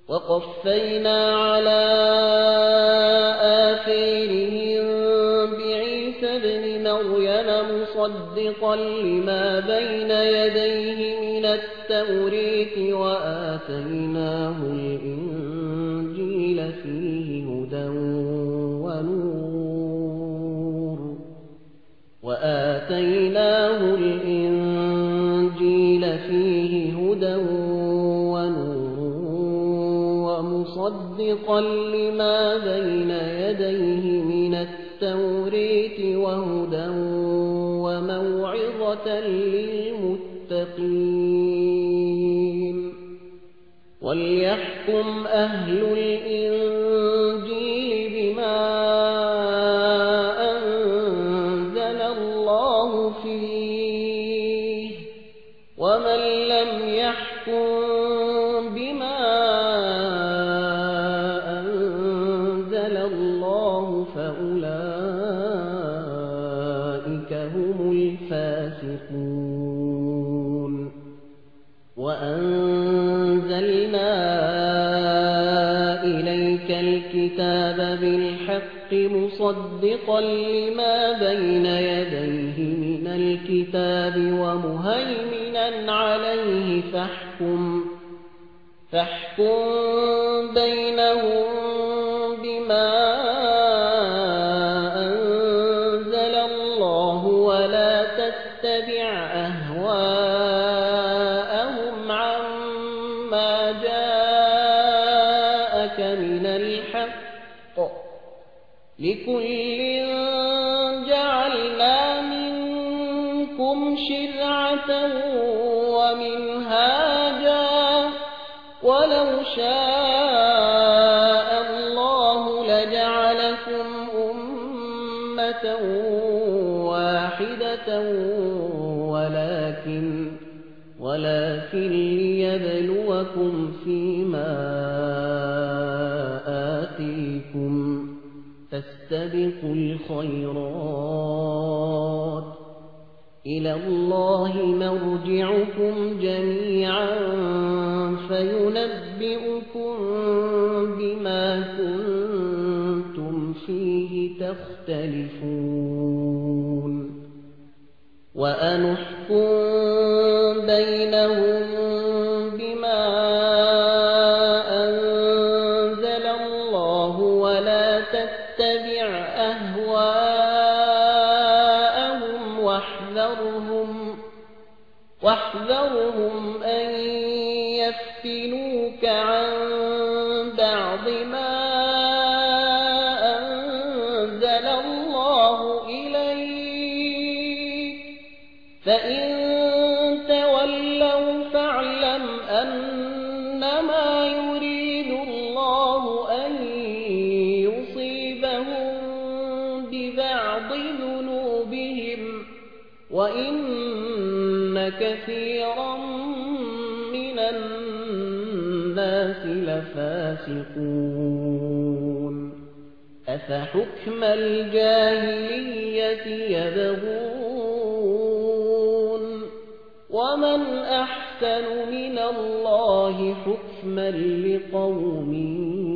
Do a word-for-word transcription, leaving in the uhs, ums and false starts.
وقفينا على آثارهم بعيسى ابن مريم مصدقا لما بين يديه من التوريت وآتيناه الإنجيل فيه هدى ونور وآتيناه الإنجيل فيه هدى مصدقا لما بين يديه من التوريت وهدى وموعظة للمتقين وليحكم أهل الإنجيل بما أنزل الله فيه ومن لم يحكم بما فأولئك هم الفاسقون وأنزلنا إليك الكتاب بالحق مصدقا لما بين يديه من الكتاب ومهيمنا عليه فاحكم فاحكم بينهم بما تتبع أهواءهم عما جاءك من الحق لكل جعلنا منكم شرعة ومنهاجا ولو شاء الله لجعلكم أمة واحدة ولكن ولكن ليبلوكم فيما آتيكم فاستبقوا الخيرات إلى الله مرجعكم جميعا فينبئكم بما كنتم فيه تختلفون وأنحكم بينهم بما أنزل الله ولا تتبع أهواءهم واحذرهم واحذرهم أن يفتنوك عن بعض ما أنزل الله إليك فإن تولوا فاعلم أنما يريد الله أن يصيبهم ببعض ذنوبهم وإن كثيرا من الناس لفاسقون أفحكم الجاهلية يبغون ومن أحسن من الله حكما لقوم